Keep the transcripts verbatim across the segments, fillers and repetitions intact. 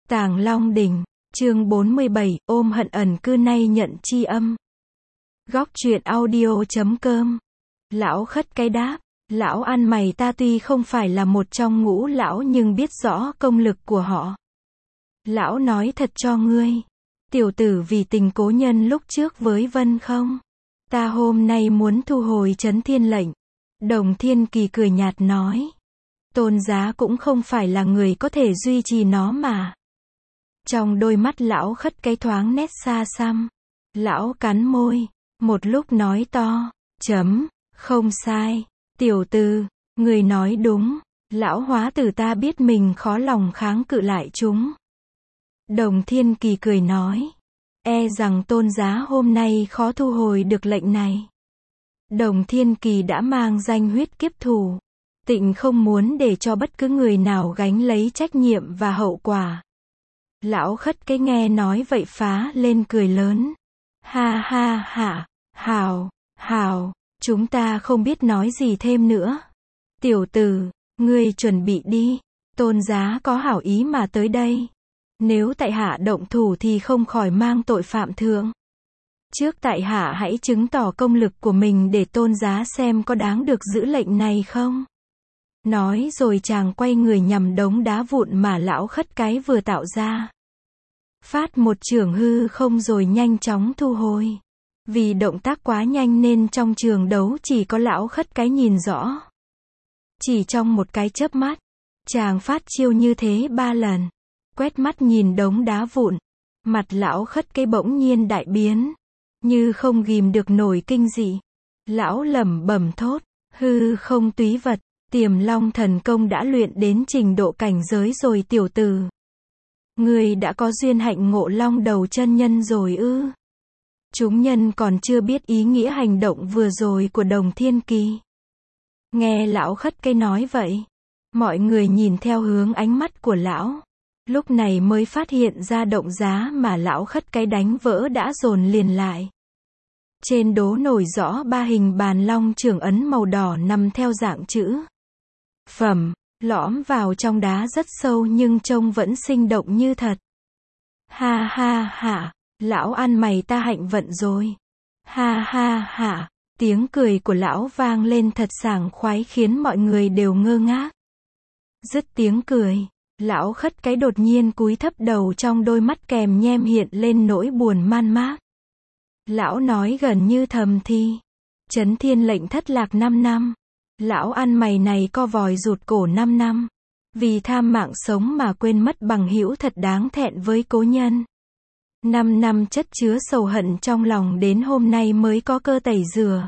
Tàng Long Đỉnh, chương bốn mươi bảy, ôm hận ẩn cư nay nhận chi âm. Góc truyện audio chấm com. Lão khất cái đáp, lão ăn mày ta tuy không phải là một trong ngũ lão nhưng biết rõ công lực của họ. Lão nói thật cho ngươi, tiểu tử vì tình cố nhân lúc trước với Vân không? Ta hôm nay muốn thu hồi Chấn Thiên lệnh. Đồng Thiên Kỳ cười nhạt nói. Tôn Giá cũng không phải là người có thể duy trì nó mà. Trong đôi mắt lão khất cái thoáng nét xa xăm. Lão cắn môi, một lúc nói to, chấm, không sai, tiểu tử, người nói đúng, lão hóa tử ta biết mình khó lòng kháng cự lại chúng. Đồng Thiên Kỳ cười nói, e rằng Tôn Giá hôm nay khó thu hồi được lệnh này. Đồng Thiên Kỳ đã mang danh huyết kiếp thù, tịnh không muốn để cho bất cứ người nào gánh lấy trách nhiệm và hậu quả. Lão khất cái nghe nói vậy phá lên cười lớn. Ha ha ha, hào, hào, chúng ta không biết nói gì thêm nữa. Tiểu tử, ngươi chuẩn bị đi, Tôn Giá có hảo ý mà tới đây. Nếu tại hạ động thủ thì không khỏi mang tội phạm thượng. Trước tại hạ hãy chứng tỏ công lực của mình để Tôn Giá xem có đáng được giữ lệnh này không. Nói rồi chàng quay người nhằm đống đá vụn mà lão khất cái vừa tạo ra. Phát một chưởng hư không rồi nhanh chóng thu hồi. Vì động tác quá nhanh nên trong trường đấu chỉ có lão khất cái nhìn rõ. Chỉ trong một cái chớp mắt, chàng phát chiêu như thế ba lần. Quét mắt nhìn đống đá vụn, mặt lão khất cái bỗng nhiên đại biến, như không ghìm được nổi kinh dị. Lão lẩm bẩm thốt, hư không túy vật, Tiềm Long thần công đã luyện đến trình độ cảnh giới rồi tiểu tử. Ngươi đã có duyên hạnh ngộ long đầu chân nhân rồi ư? Chúng nhân còn chưa biết ý nghĩa hành động vừa rồi của Đồng Thiên Kỳ. Nghe lão khất cái nói vậy, mọi người nhìn theo hướng ánh mắt của lão, lúc này mới phát hiện ra động giá mà lão khất cái đánh vỡ đã dồn liền lại. Trên đố nổi rõ ba hình bàn long trưởng ấn màu đỏ nằm theo dạng chữ phẩm, lõm vào trong đá rất sâu nhưng trông vẫn sinh động như thật. Ha ha ha, lão ăn mày ta hạnh vận rồi. Ha ha ha, tiếng cười của lão vang lên thật sảng khoái khiến mọi người đều ngơ ngác. Dứt tiếng cười, lão khất cái đột nhiên cúi thấp đầu, trong đôi mắt kèm nhem hiện lên nỗi buồn man mác. Lão nói gần như thầm thì, Chấn Thiên lệnh thất lạc năm năm. Lão ăn mày này co vòi rụt cổ năm năm. Vì tham mạng sống mà quên mất bằng hữu thật đáng thẹn với cố nhân. Năm năm chất chứa sầu hận trong lòng đến hôm nay mới có cơ tẩy rửa.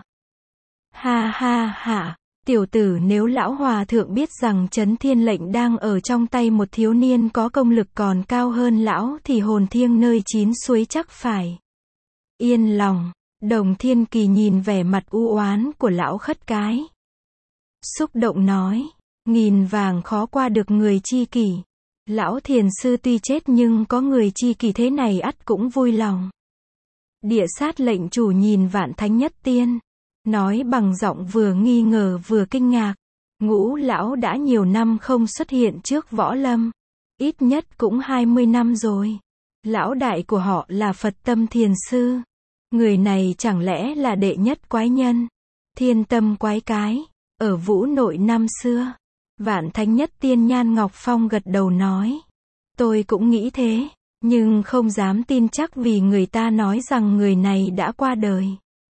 Ha ha ha, tiểu tử, nếu lão hòa thượng biết rằng Chấn Thiên lệnh đang ở trong tay một thiếu niên có công lực còn cao hơn lão thì hồn thiêng nơi chín suối chắc phải yên lòng. Đồng Thiên Kỳ nhìn vẻ mặt u oán của lão khất cái, xúc động nói, nghìn vàng khó qua được người chi kỷ. Lão thiền sư tuy chết nhưng có người chi kỷ thế này ắt cũng vui lòng. Địa sát lệnh chủ nhìn Vạn Thánh Nhất Tiên, nói bằng giọng vừa nghi ngờ vừa kinh ngạc. Ngũ lão đã nhiều năm không xuất hiện trước võ lâm, ít nhất cũng hai mươi năm rồi. Lão đại của họ là Phật Tâm Thiền Sư. Người này chẳng lẽ là đệ nhất quái nhân, thiên tâm quái cái, ở Vũ Nội năm xưa? Vạn Thánh Nhất Tiên Nhan Ngọc Phong gật đầu nói. Tôi cũng nghĩ thế, nhưng không dám tin chắc vì người ta nói rằng người này đã qua đời.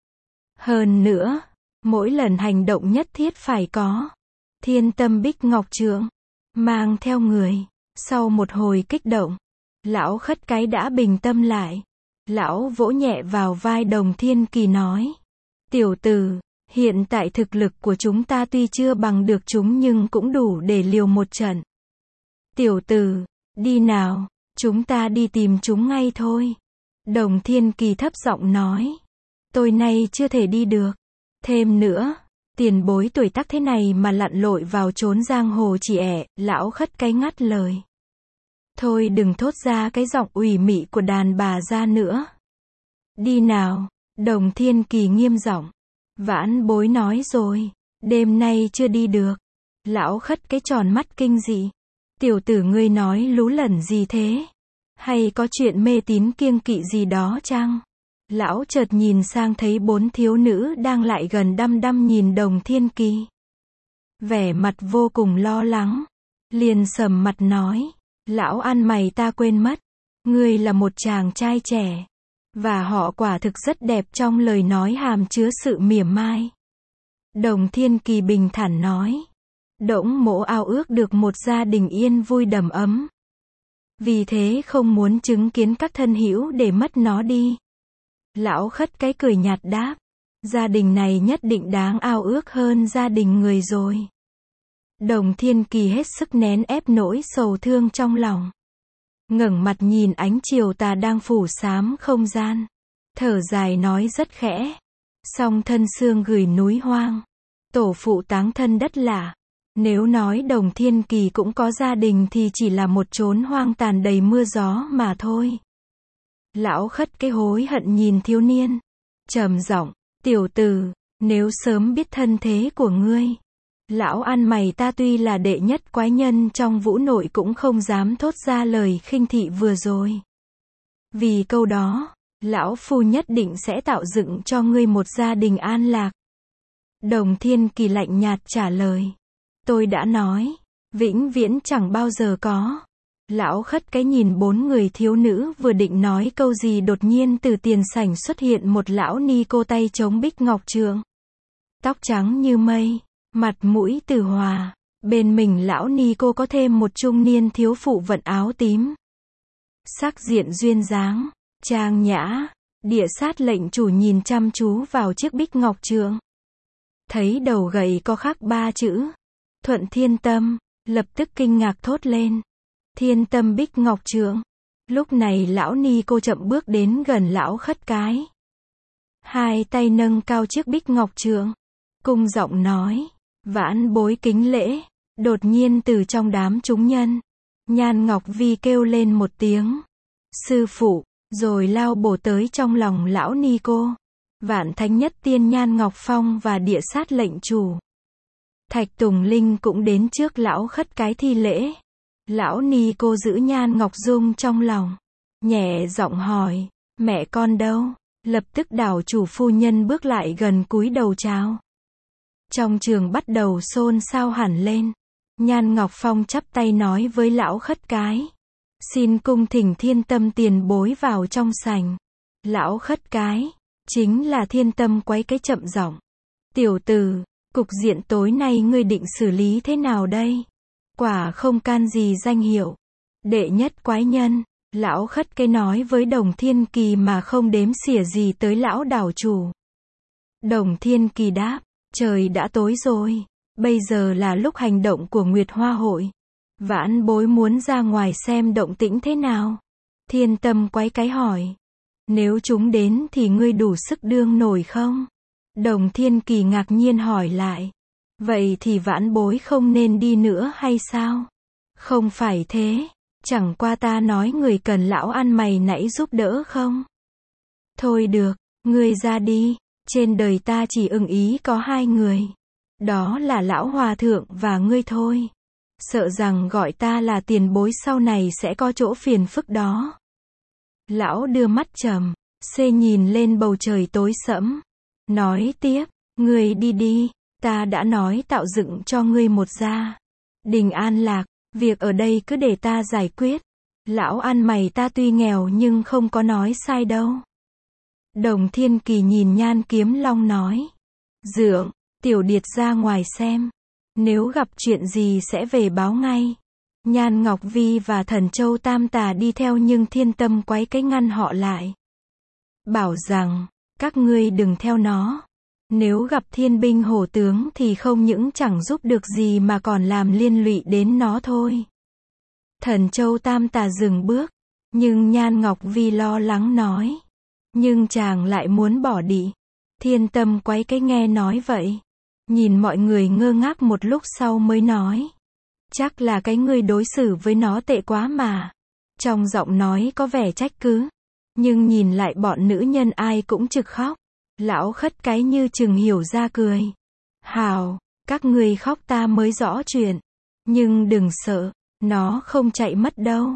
Hơn nữa, mỗi lần hành động nhất thiết phải có thiên tâm bích ngọc trượng mang theo người. Sau một hồi kích động, lão khất cái đã bình tâm lại. Lão vỗ nhẹ vào vai Đồng Thiên Kỳ nói, tiểu tử, hiện tại thực lực của chúng ta tuy chưa bằng được chúng nhưng cũng đủ để liều một trận. Tiểu tử, đi nào, chúng ta đi tìm chúng ngay thôi. Đồng Thiên Kỳ thấp giọng nói, tôi nay chưa thể đi được. Thêm nữa, tiền bối tuổi tác thế này mà lặn lội vào chốn giang hồ chỉ ẻ. Lão khất cái ngắt lời. Thôi đừng thốt ra cái giọng ủy mị của đàn bà ra nữa. Đi nào, Đồng Thiên Kỳ nghiêm giọng. Vãn bối nói rồi, đêm nay chưa đi được. Lão khất cái tròn mắt kinh dị. Tiểu tử, ngươi nói lú lẩn gì thế? Hay có chuyện mê tín kiêng kỵ gì đó chăng? Lão chợt nhìn sang thấy bốn thiếu nữ đang lại gần đăm đăm nhìn Đồng Thiên Kỳ. Vẻ mặt vô cùng lo lắng. Liền sầm mặt nói. Lão ăn mày ta quên mất. Ngươi là một chàng trai trẻ. Và họ quả thực rất đẹp trong lời nói hàm chứa sự mỉa mai. Đồng Thiên Kỳ bình thản nói. Đổng Mỗ ao ước được một gia đình yên vui đầm ấm. Vì thế không muốn chứng kiến các thân hữu để mất nó đi. Lão khất cái cười nhạt đáp. Gia đình này nhất định đáng ao ước hơn gia đình người rồi. Đồng Thiên Kỳ hết sức nén ép nỗi sầu thương trong lòng. Ngẩng mặt nhìn ánh chiều tà đang phủ xám không gian. Thở dài nói rất khẽ. Song thân xương gửi núi hoang. Tổ phụ táng thân đất lạ. Nếu nói Đồng Thiên Kỳ cũng có gia đình thì chỉ là một chốn hoang tàn đầy mưa gió mà thôi. Lão khất cái hối hận nhìn thiếu niên. Trầm giọng, tiểu tử, nếu sớm biết thân thế của ngươi. Lão ăn mày ta tuy là đệ nhất quái nhân trong vũ nội cũng không dám thốt ra lời khinh thị vừa rồi. Vì câu đó, lão phu nhất định sẽ tạo dựng cho ngươi một gia đình an lạc. Đồng Thiên Kỳ lạnh nhạt trả lời. Tôi đã nói, vĩnh viễn chẳng bao giờ có. Lão khất cái nhìn bốn người thiếu nữ vừa định nói câu gì đột nhiên từ tiền sảnh xuất hiện một lão ni cô tay chống bích ngọc trượng. Tóc trắng như mây, mặt mũi từ hòa, bên mình lão ni cô có thêm một trung niên thiếu phụ vận áo tím. Sắc diện duyên dáng, trang nhã, địa sát lệnh chủ nhìn chăm chú vào chiếc bích ngọc trượng. Thấy đầu gầy có khắc ba chữ, Thuận Thiên Tâm, lập tức kinh ngạc thốt lên. Thiên Tâm bích ngọc trượng. Lúc này lão ni cô chậm bước đến gần lão khất cái. Hai tay nâng cao chiếc bích ngọc trượng. Cung giọng nói. Vãn bối kính lễ. Đột nhiên từ trong đám chúng nhân. Nhan Ngọc Vi kêu lên một tiếng. Sư phụ. Rồi lao bổ tới trong lòng lão ni cô. Vạn thánh nhất tiên Nhan Ngọc Phong và địa sát lệnh chủ. Thạch Tùng Linh cũng đến trước lão khất cái thi lễ. Lão ni cô giữ Nhan Ngọc Dung trong lòng. Nhẹ giọng hỏi. Mẹ con đâu? Lập tức đảo chủ phu nhân bước lại gần cúi đầu chào. Trong trường bắt đầu xôn xao hẳn lên. Nhan Ngọc Phong chắp tay nói với lão khất cái. Xin cung thỉnh Thiên Tâm tiền bối vào trong sảnh. Lão khất cái. Chính là Thiên Tâm quấy cái chậm giọng. Tiểu tử, cục diện tối nay ngươi định xử lý thế nào đây? Quả không can gì danh hiệu. Đệ nhất quái nhân. Lão khất cái nói với Đồng Thiên Kỳ mà không đếm xỉa gì tới lão đảo chủ. Đồng Thiên Kỳ đáp. Trời đã tối rồi. Bây giờ là lúc hành động của Nguyệt Hoa Hội. Vãn bối muốn ra ngoài xem động tĩnh thế nào. Thiên Tâm quái cái hỏi. Nếu chúng đến thì ngươi đủ sức đương nổi không? Đồng Thiên Kỳ ngạc nhiên hỏi lại. Vậy thì vãn bối không nên đi nữa hay sao? Không phải thế. Chẳng qua ta nói người cần lão ăn mày nãy giúp đỡ không? Thôi được, ngươi ra đi. Trên đời ta chỉ ưng ý có hai người. Đó là lão hòa thượng và ngươi thôi. Sợ rằng gọi ta là tiền bối sau này sẽ có chỗ phiền phức đó. Lão đưa mắt trầm, xê nhìn lên bầu trời tối sẫm. Nói tiếp, ngươi đi đi, ta đã nói tạo dựng cho ngươi một gia đình an lạc, việc ở đây cứ để ta giải quyết. Lão ăn mày ta tuy nghèo nhưng không có nói sai đâu. Đồng Thiên Kỳ nhìn Nhan Kiếm Long nói. Dượng, tiểu điệt ra ngoài xem. Nếu gặp chuyện gì sẽ về báo ngay. Nhan Ngọc Vi và Thần Châu Tam Tà đi theo nhưng Thiên Tâm quấy cái ngăn họ lại. Bảo rằng, các ngươi đừng theo nó. Nếu gặp thiên binh hổ tướng thì không những chẳng giúp được gì mà còn làm liên lụy đến nó thôi. Thần Châu Tam Tà dừng bước. Nhưng Nhan Ngọc Vi lo lắng nói. Nhưng chàng lại muốn bỏ đi. Thiên Tâm quấy cái nghe nói vậy. Nhìn mọi người ngơ ngác một lúc sau mới nói. Chắc là cái ngươi đối xử với nó tệ quá mà. Trong giọng nói có vẻ trách cứ. Nhưng nhìn lại bọn nữ nhân ai cũng trực khóc. Lão khất cái như chừng hiểu ra cười. Hào, các ngươi khóc ta mới rõ chuyện. Nhưng đừng sợ, nó không chạy mất đâu.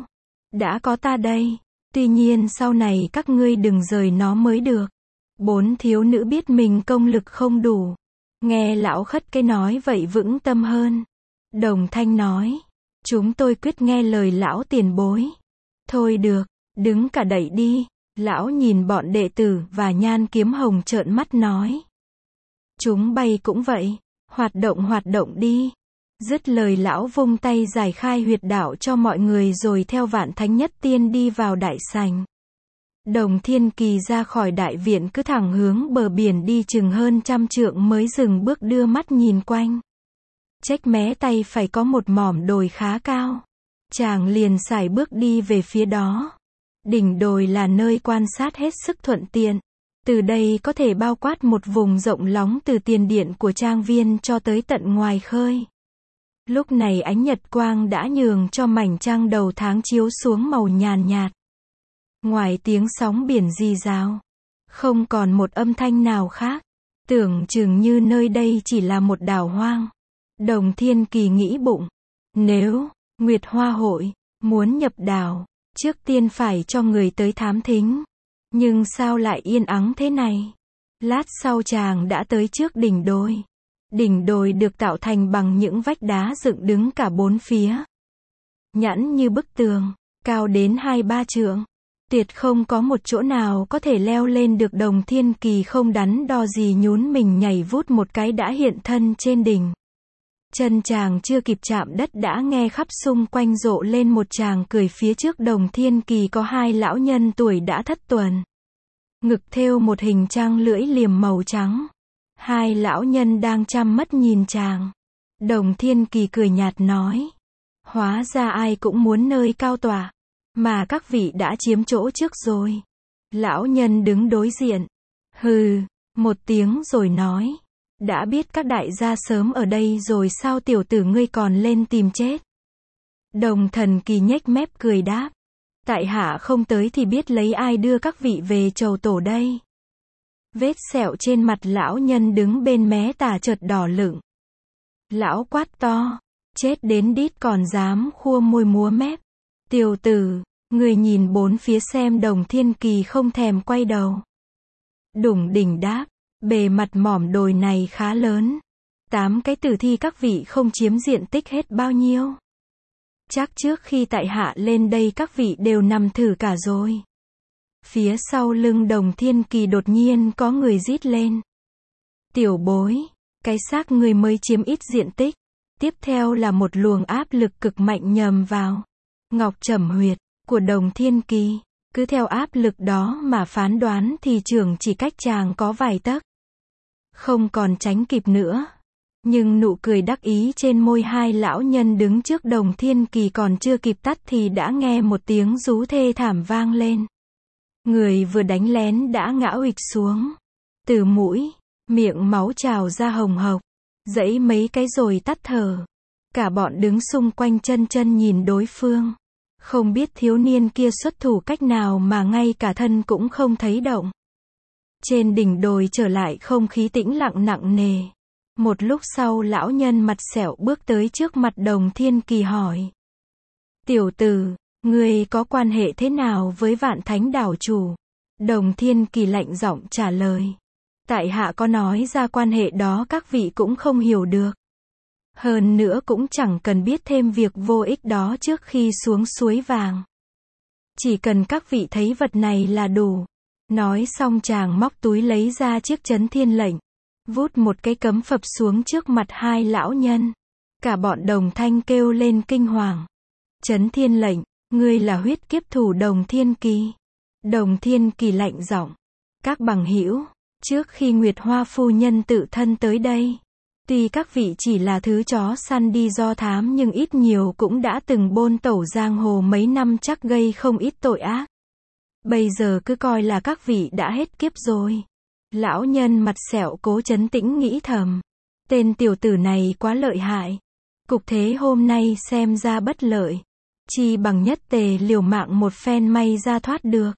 Đã có ta đây. Tuy nhiên sau này các ngươi đừng rời nó mới được. Bốn thiếu nữ biết mình công lực không đủ. Nghe lão khất cái nói vậy vững tâm hơn. Đồng thanh nói. Chúng tôi quyết nghe lời lão tiền bối. Thôi được, đứng cả đậy đi. Lão nhìn bọn đệ tử và Nhan Kiếm Hồng trợn mắt nói. Chúng bay cũng vậy. Hoạt động hoạt động đi. Dứt lời lão vung tay giải khai huyệt đạo cho mọi người rồi theo Vạn Thánh Nhất Tiên đi vào đại sảnh. Đồng Thiên Kỳ ra khỏi đại viện cứ thẳng hướng bờ biển đi chừng hơn trăm trượng mới dừng bước đưa mắt nhìn quanh. Chếch mé tay phải có một mỏm đồi khá cao. Chàng liền sải bước đi về phía đó. Đỉnh đồi là nơi quan sát hết sức thuận tiện. Từ đây có thể bao quát một vùng rộng lóng từ tiền điện của trang viên cho tới tận ngoài khơi. Lúc này ánh nhật quang đã nhường cho mảnh trăng đầu tháng chiếu xuống màu nhàn nhạt. Ngoài tiếng sóng biển rì rào, không còn một âm thanh nào khác. Tưởng chừng như nơi đây chỉ là một đảo hoang. Đồng Thiên Kỳ nghĩ bụng, nếu Nguyệt Hoa Hội muốn nhập đảo, trước tiên phải cho người tới thám thính. Nhưng sao lại yên ắng thế này? Lát sau chàng đã tới trước đỉnh đồi. Đỉnh đồi được tạo thành bằng những vách đá dựng đứng cả bốn phía. Nhẵn như bức tường, cao đến hai ba trượng. Tuyệt không có một chỗ nào có thể leo lên được. Đồng Thiên Kỳ không đắn đo gì nhún mình nhảy vút một cái đã hiện thân trên đỉnh. Chân chàng chưa kịp chạm đất đã nghe khắp xung quanh rộ lên một tràng cười. Phía trước Đồng Thiên Kỳ có hai lão nhân tuổi đã thất tuần. Ngực thêu một hình trăng lưỡi liềm màu trắng. Hai lão nhân đang chăm mắt nhìn chàng. Đồng Thiên Kỳ cười nhạt nói. Hóa ra ai cũng muốn nơi cao tỏa. Mà các vị đã chiếm chỗ trước rồi. Lão nhân đứng đối diện. Hừ, một tiếng rồi nói. Đã biết các đại gia sớm ở đây rồi sao tiểu tử ngươi còn lên tìm chết. Đồng Thần Kỳ nhếch mép cười đáp. Tại hạ không tới thì biết lấy ai đưa các vị về chầu tổ đây. Vết sẹo trên mặt lão nhân đứng bên mé tả chợt đỏ lựng. Lão quát to. Chết đến đít còn dám khua môi múa mép. Tiểu tử, người nhìn bốn phía xem. Đồng Thiên Kỳ không thèm quay đầu. Đủng đỉnh đáp. Bề mặt mỏm đồi này khá lớn. Tám cái tử thi các vị không chiếm diện tích hết bao nhiêu. Chắc trước khi tại hạ lên đây các vị đều nằm thử cả rồi. Phía sau lưng Đồng Thiên Kỳ đột nhiên có người rít lên. Tiểu bối, cái xác người mới chiếm ít diện tích. Tiếp theo là một luồng áp lực cực mạnh nhầm vào ngọc trẩm huyệt của Đồng Thiên Kỳ. Cứ theo áp lực đó mà phán đoán thì trưởng chỉ cách chàng có vài tấc. Không còn tránh kịp nữa. Nhưng nụ cười đắc ý trên môi hai lão nhân đứng trước Đồng Thiên Kỳ còn chưa kịp tắt thì đã nghe một tiếng rú thê thảm vang lên. Người vừa đánh lén đã ngã uịch xuống. Từ mũi, miệng máu trào ra hồng hộc. Dẫy mấy cái rồi tắt thở. Cả bọn đứng xung quanh chân chân nhìn đối phương. Không biết thiếu niên kia xuất thủ cách nào mà ngay cả thân cũng không thấy động. Trên đỉnh đồi trở lại không khí tĩnh lặng nặng nề. Một lúc sau lão nhân mặt sẹo bước tới trước mặt Đồng Thiên Kỳ hỏi. Tiểu tử, ngươi có quan hệ thế nào với Vạn Thánh đảo chủ? Đồng Thiên Kỳ lạnh giọng trả lời. Tại hạ có nói ra quan hệ đó các vị cũng không hiểu được. Hơn nữa cũng chẳng cần biết thêm việc vô ích đó trước khi xuống suối vàng. Chỉ cần các vị thấy vật này là đủ. Nói xong chàng móc túi lấy ra chiếc chấn thiên lệnh. Vút một cái cấm phập xuống trước mặt hai lão nhân. Cả bọn đồng thanh kêu lên kinh hoàng. Chấn thiên lệnh, ngươi là huyết kiếp thủ Đồng Thiên Kỳ. Đồng Thiên Kỳ lạnh giọng. Các bằng hữu, trước khi Nguyệt Hoa phu nhân tự thân tới đây. Tuy các vị chỉ là thứ chó săn đi do thám nhưng ít nhiều cũng đã từng bôn tẩu giang hồ mấy năm chắc gây không ít tội ác. Bây giờ cứ coi là các vị đã hết kiếp rồi. Lão nhân mặt sẹo cố trấn tĩnh nghĩ thầm. Tên tiểu tử này quá lợi hại. Cục thế hôm nay xem ra bất lợi. Chi bằng nhất tề liều mạng một phen may ra thoát được.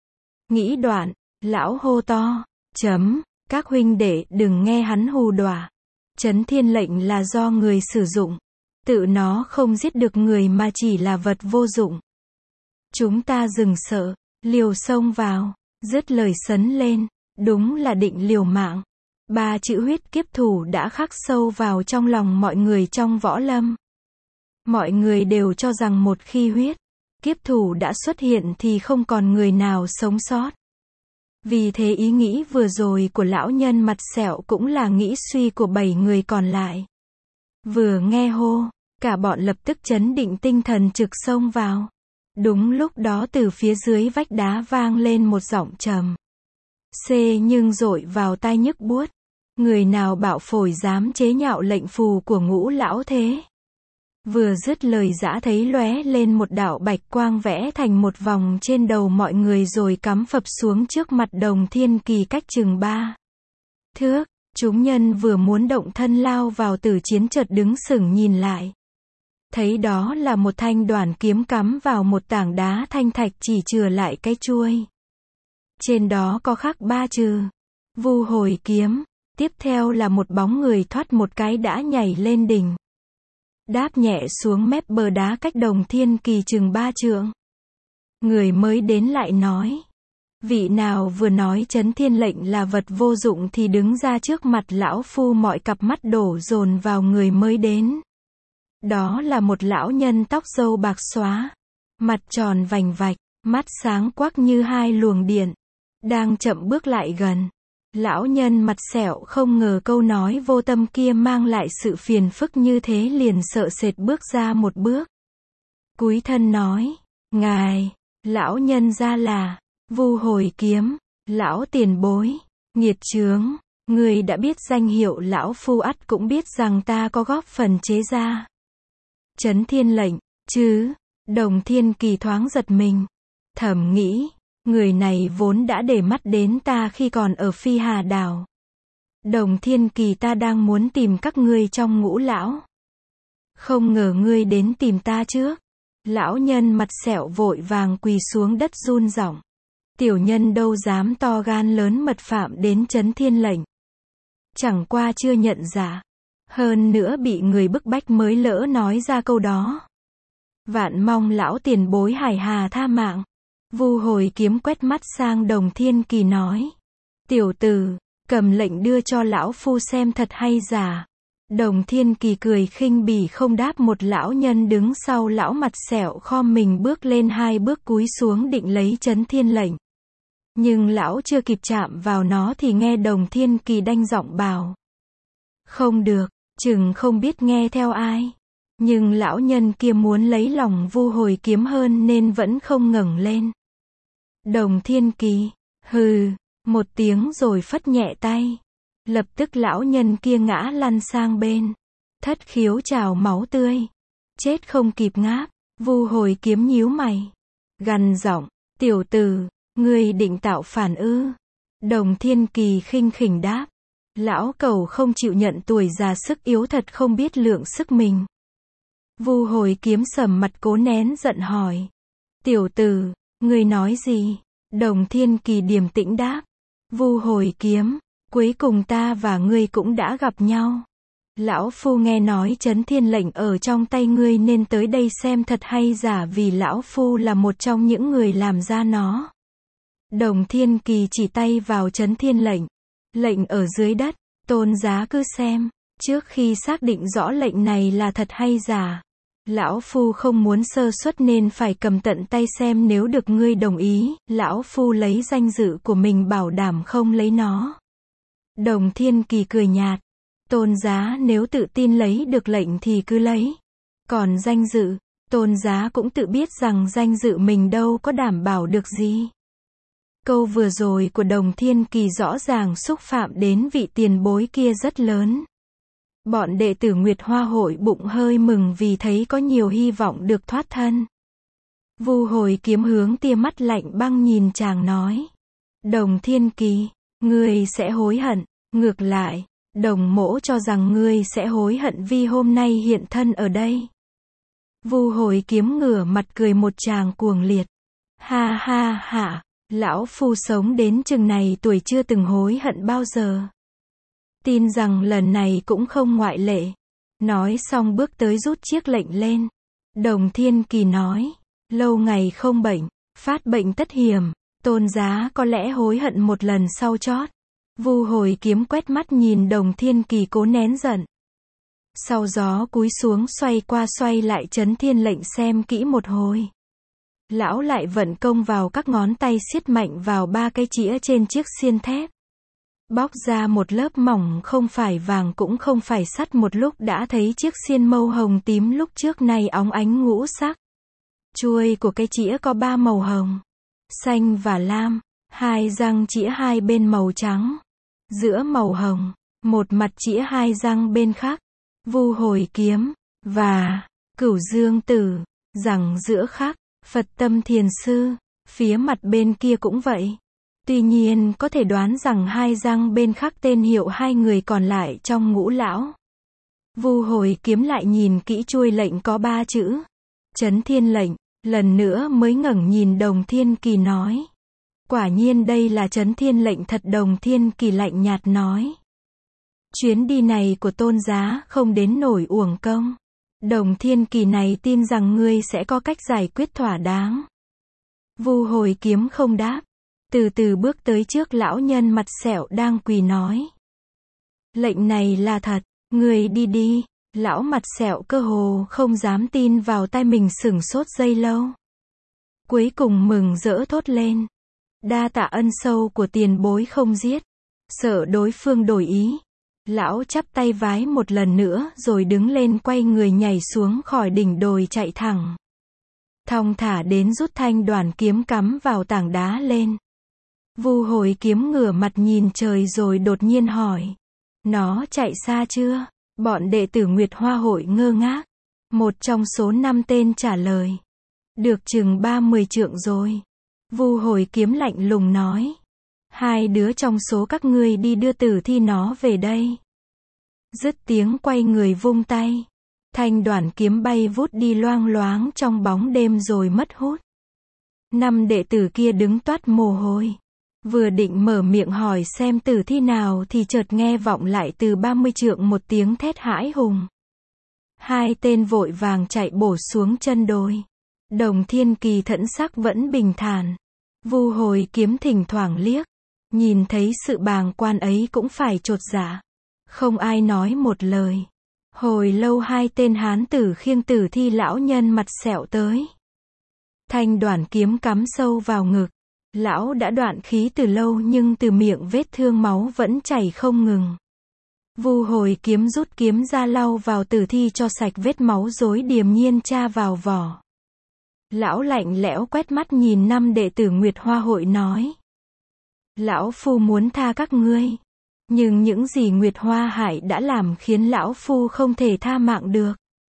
Nghĩ đoạn, lão hô to. Chấm, các huynh đệ đừng nghe hắn hù đọa. Chấn thiên lệnh là do người sử dụng. Tự nó không giết được người mà chỉ là vật vô dụng. Chúng ta dừng sợ, liều xông vào, dứt lời sấn lên, đúng là định liều mạng. Ba chữ huyết kiếp thủ đã khắc sâu vào trong lòng mọi người trong võ lâm. Mọi người đều cho rằng một khi huyết kiếp thủ đã xuất hiện thì không còn người nào sống sót. Vì thế ý nghĩ vừa rồi của lão nhân mặt sẹo cũng là nghĩ suy của bảy người còn lại. Vừa nghe hô, cả bọn lập tức chấn định tinh thần trực xông vào. Đúng lúc đó từ phía dưới vách đá vang lên một giọng trầm xê nhưng dội vào tai nhức buốt. Người nào bạo phổi dám chế nhạo lệnh phù của Ngũ lão thế? Vừa dứt lời dã thấy lóe lên một đạo bạch quang vẽ thành một vòng trên đầu mọi người rồi cắm phập xuống trước mặt Đồng Thiên Kỳ cách chừng ba thước. Chúng nhân vừa muốn động thân lao vào tử chiến chợt đứng sững nhìn lại. Thấy đó là một thanh đoản kiếm cắm vào một tảng đá thanh thạch chỉ chừa lại cái chuôi. Trên đó có khắc ba chữ Vu Hồi Kiếm. Tiếp theo là một bóng người thoát một cái đã nhảy lên đỉnh. Đáp nhẹ xuống mép bờ đá cách Đồng Thiên Kỳ chừng ba trượng. Người mới đến lại nói. Vị nào vừa nói Chấn Thiên lệnh là vật vô dụng thì đứng ra trước mặt lão phu. Mọi cặp mắt đổ dồn vào người mới đến. Đó là một lão nhân tóc râu bạc xóa. Mặt tròn vành vạch, mắt sáng quắc như hai luồng điện. Đang chậm bước lại gần. Lão nhân mặt sẹo không ngờ câu nói vô tâm kia mang lại sự phiền phức như thế liền sợ sệt bước ra một bước. Cúi thân nói, ngài, lão nhân ra là Vu Hồi Kiếm, lão tiền bối, nghiệt chướng, người đã biết danh hiệu lão phu ắt cũng biết rằng ta có góp phần chế ra Chấn Thiên lệnh, chứ? Đồng Thiên Kỳ thoáng giật mình, thầm nghĩ. Người này vốn đã để mắt đến ta khi còn ở Phi Hà Đảo. Đồng Thiên Kỳ ta đang muốn tìm các ngươi trong Ngũ lão. Không ngờ ngươi đến tìm ta trước. Lão nhân mặt sẹo vội vàng quỳ xuống đất run giọng. Tiểu nhân đâu dám to gan lớn mật phạm đến Chấn Thiên lệnh. Chẳng qua chưa nhận ra. Hơn nữa bị người bức bách mới lỡ nói ra câu đó. Vạn mong lão tiền bối hải hà tha mạng. Vu Hồi Kiếm quét mắt sang Đồng Thiên Kỳ nói. Tiểu tử, cầm lệnh đưa cho lão phu xem thật hay giả. Đồng Thiên Kỳ cười khinh bỉ không đáp. Một lão nhân đứng sau lão mặt sẹo khom mình bước lên hai bước cúi xuống định lấy Chấn Thiên lệnh. Nhưng lão chưa kịp chạm vào nó thì nghe Đồng Thiên Kỳ đanh giọng bảo. Không được, chừng không biết nghe theo ai. Nhưng lão nhân kia muốn lấy lòng Vu Hồi Kiếm hơn nên vẫn không ngẩng lên. Đồng Thiên Kỳ, hừ, một tiếng rồi phất nhẹ tay. Lập tức lão nhân kia ngã lăn sang bên. Thất khiếu trào máu tươi. Chết không kịp ngáp. Vu Hồi Kiếm nhíu mày. Gằn giọng, tiểu tử, ngươi định tạo phản ư? Đồng Thiên Kỳ khinh khỉnh đáp. Lão cẩu không chịu nhận tuổi già sức yếu thật không biết lượng sức mình. Vu Hồi Kiếm sầm mặt cố nén giận hỏi. Tiểu tử, ngươi nói gì? Đồng Thiên Kỳ điềm tĩnh đáp. Vu Hồi Kiếm, cuối cùng ta và ngươi cũng đã gặp nhau. Lão phu nghe nói Chấn Thiên lệnh ở trong tay ngươi nên tới đây xem thật hay giả vì lão phu là một trong những người làm ra nó. Đồng Thiên Kỳ chỉ tay vào Chấn Thiên lệnh. Lệnh ở dưới đất, tôn giá cứ xem. Trước khi xác định rõ lệnh này là thật hay giả. Lão phu không muốn sơ suất nên phải cầm tận tay xem nếu được ngươi đồng ý, lão phu lấy danh dự của mình bảo đảm không lấy nó. Đồng Thiên Kỳ cười nhạt. Tôn giá nếu tự tin lấy được lệnh thì cứ lấy. Còn danh dự, tôn giá cũng tự biết rằng danh dự mình đâu có đảm bảo được gì. Câu vừa rồi của Đồng Thiên Kỳ rõ ràng xúc phạm đến vị tiền bối kia rất lớn. Bọn đệ tử Nguyệt Hoa hội bụng hơi mừng vì thấy có nhiều hy vọng được thoát thân. Vu Hồi Kiếm hướng tia mắt lạnh băng nhìn chàng nói. Đồng Thiên Kỳ, ngươi sẽ hối hận. Ngược lại, Đồng mỗ cho rằng ngươi sẽ hối hận vì hôm nay hiện thân ở đây. Vu Hồi Kiếm ngửa mặt cười một tràng cuồng liệt. Ha ha ha, lão phu sống đến chừng này tuổi chưa từng hối hận bao giờ. Tin rằng lần này cũng không ngoại lệ. Nói xong bước tới rút chiếc lệnh lên. Đồng Thiên Kỳ nói. Lâu ngày không bệnh, phát bệnh tất hiểm. Tôn Giá có lẽ hối hận một lần sau chót. Vu Hồi Kiếm quét mắt nhìn Đồng Thiên Kỳ cố nén giận. Sau gió cúi xuống xoay qua xoay lại Chấn Thiên Lệnh xem kỹ một hồi. Lão lại vận công vào các ngón tay siết mạnh vào ba cái chĩa trên chiếc xiên thép. Bóc ra một lớp mỏng không phải vàng cũng không phải sắt, một lúc đã thấy chiếc xiên màu hồng tím lúc trước này óng ánh ngũ sắc. Chuôi của cái chĩa có ba màu hồng, xanh và lam, hai răng chĩa hai bên màu trắng, giữa màu hồng, một mặt chĩa hai răng bên khác. Vu Hồi Kiếm và Cửu Dương Tử, rằng giữa khác, Phật Tâm Thiền Sư, phía mặt bên kia cũng vậy. Tuy nhiên có thể đoán rằng hai răng bên khác tên hiệu hai người còn lại trong Ngũ lão. Vu Hồi Kiếm lại nhìn kỹ chuôi lệnh có ba chữ Chấn Thiên Lệnh, lần nữa mới ngẩng nhìn Đồng Thiên Kỳ nói. Quả nhiên đây là Chấn Thiên Lệnh thật. Đồng Thiên Kỳ lạnh nhạt nói. Chuyến đi này của Tôn Giá không đến nổi uổng công. Đồng Thiên Kỳ này tin rằng ngươi sẽ có cách giải quyết thỏa đáng. Vu Hồi Kiếm không đáp, từ từ bước tới trước lão nhân mặt sẹo đang quỳ nói. Lệnh này là thật, ngươi đi đi. Lão mặt sẹo cơ hồ không dám tin vào tai mình, sửng sốt giây lâu. Cuối cùng mừng rỡ thốt lên. Đa tạ ân sâu của tiền bối không giết. Sợ đối phương đổi ý. Lão chắp tay vái một lần nữa rồi đứng lên quay người nhảy xuống khỏi đỉnh đồi chạy thẳng. Thong thả đến rút thanh đoàn kiếm cắm vào tảng đá lên. Vu Hồi Kiếm ngửa mặt nhìn trời rồi đột nhiên hỏi. Nó chạy xa chưa? Bọn đệ tử Nguyệt Hoa hội ngơ ngác. Một trong số năm tên trả lời. Được chừng ba mươi trượng rồi. Vu Hồi Kiếm lạnh lùng nói. Hai đứa trong số các ngươi đi đưa tử thi nó về đây. Dứt tiếng quay người vung tay. Thanh đoàn kiếm bay vút đi loang loáng trong bóng đêm rồi mất hút. Năm đệ tử kia đứng toát mồ hôi. Vừa định mở miệng hỏi xem tử thi nào thì chợt nghe vọng lại từ ba mươi trượng một tiếng thét hãi hùng. Hai tên vội vàng chạy bổ xuống chân đồi. Đồng Thiên Kỳ thẫn sắc vẫn bình thản. Vu Hồi Kiếm thỉnh thoảng liếc. Nhìn thấy sự bàng quan ấy cũng phải chột dạ. Không ai nói một lời. Hồi lâu hai tên hán tử khiêng tử thi lão nhân mặt sẹo tới. Thanh đoàn kiếm cắm sâu vào ngực. Lão đã đoạn khí từ lâu nhưng từ miệng vết thương máu vẫn chảy không ngừng. Vu Hồi Kiếm rút kiếm ra lau vào tử thi cho sạch vết máu rồi điềm nhiên tra vào vỏ. Lão lạnh lẽo quét mắt nhìn năm đệ tử Nguyệt Hoa hội nói. Lão Phu muốn tha các ngươi. Nhưng những gì Nguyệt Hoa Hải đã làm khiến Lão Phu không thể tha mạng được.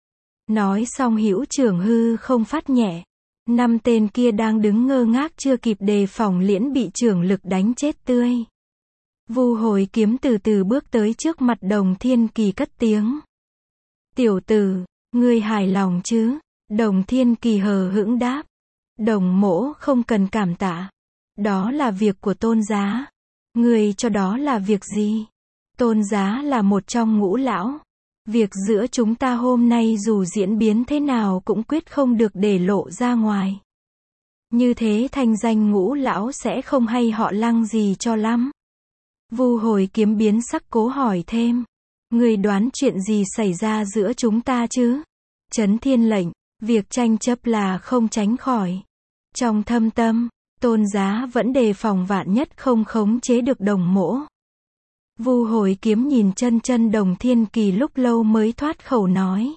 Nói xong hữu trưởng hư không phát nhẹ. Năm tên kia đang đứng ngơ ngác chưa kịp đề phòng liễn bị trưởng lực đánh chết tươi. Vu Hồi Kiếm từ từ bước tới trước mặt Đồng Thiên Kỳ cất tiếng. Tiểu tử, ngươi hài lòng chứ? Đồng Thiên Kỳ hờ hững đáp. Đồng mỗ không cần cảm tạ. Đó là việc của Tôn Giá. Ngươi cho đó là việc gì? Tôn Giá là một trong ngũ lão. Việc giữa chúng ta hôm nay dù diễn biến thế nào cũng quyết không được để lộ ra ngoài. Như thế thanh danh ngũ lão sẽ không hay họ Lăng gì cho lắm. Vu Hồi Kiếm biến sắc cố hỏi thêm. Ngươi đoán chuyện gì xảy ra giữa chúng ta chứ? Chấn Thiên Lệnh, việc tranh chấp là không tránh khỏi. Trong thâm tâm, Tôn Giá vẫn đề phòng vạn nhất không khống chế được đồng mỗ. Vu Hồi Kiếm nhìn chân chân Đồng Thiên Kỳ lúc lâu mới thoát khẩu nói.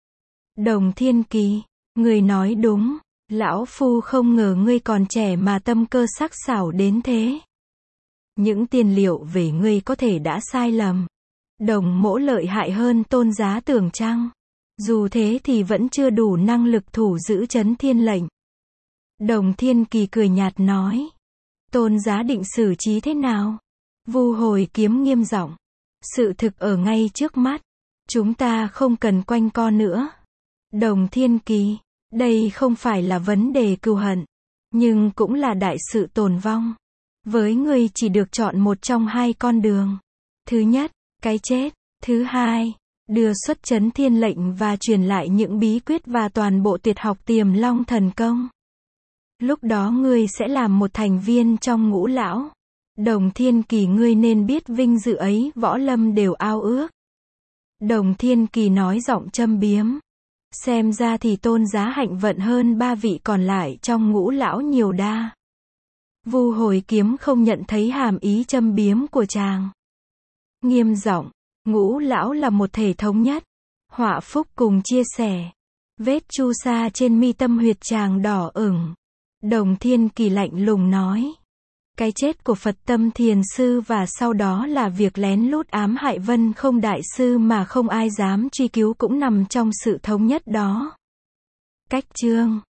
Đồng Thiên Kỳ, ngươi nói đúng. Lão Phu không ngờ ngươi còn trẻ mà tâm cơ sắc sảo đến thế. Những tiền liệu về ngươi có thể đã sai lầm. Đồng mỗ lợi hại hơn Tôn Giá tưởng chăng? Dù thế thì vẫn chưa đủ năng lực thủ giữ Chấn Thiên Lệnh. Đồng Thiên Kỳ cười nhạt nói. Tôn Giá định xử trí thế nào? Vu Hồi Kiếm nghiêm giọng. Sự thực ở ngay trước mắt. Chúng ta không cần quanh co nữa. Đồng Thiên Kỳ, đây không phải là vấn đề cừu hận. Nhưng cũng là đại sự tồn vong. Với ngươi chỉ được chọn một trong hai con đường. Thứ nhất, cái chết. Thứ hai, đưa xuất chấn thiên lệnh và truyền lại những bí quyết và toàn bộ tuyệt học Tiềm Long thần công. Lúc đó ngươi sẽ làm một thành viên trong ngũ lão. Đồng Thiên Kỳ, ngươi nên biết vinh dự ấy võ lâm đều ao ước. Đồng Thiên Kỳ nói giọng châm biếm. Xem ra thì Tôn Giá hạnh vận hơn ba vị còn lại trong ngũ lão nhiều đa. Vu Hồi Kiếm không nhận thấy hàm ý châm biếm của chàng. Nghiêm giọng, ngũ lão là một thể thống nhất. Họa phúc cùng chia sẻ. Vết chu sa trên mi tâm huyệt chàng đỏ ửng. Đồng Thiên Kỳ lạnh lùng nói. Cái chết của Phật Tâm Thiền Sư và sau đó là việc lén lút ám hại Vân Không Đại Sư mà không ai dám truy cứu cũng nằm trong sự thống nhất đó. Cách chương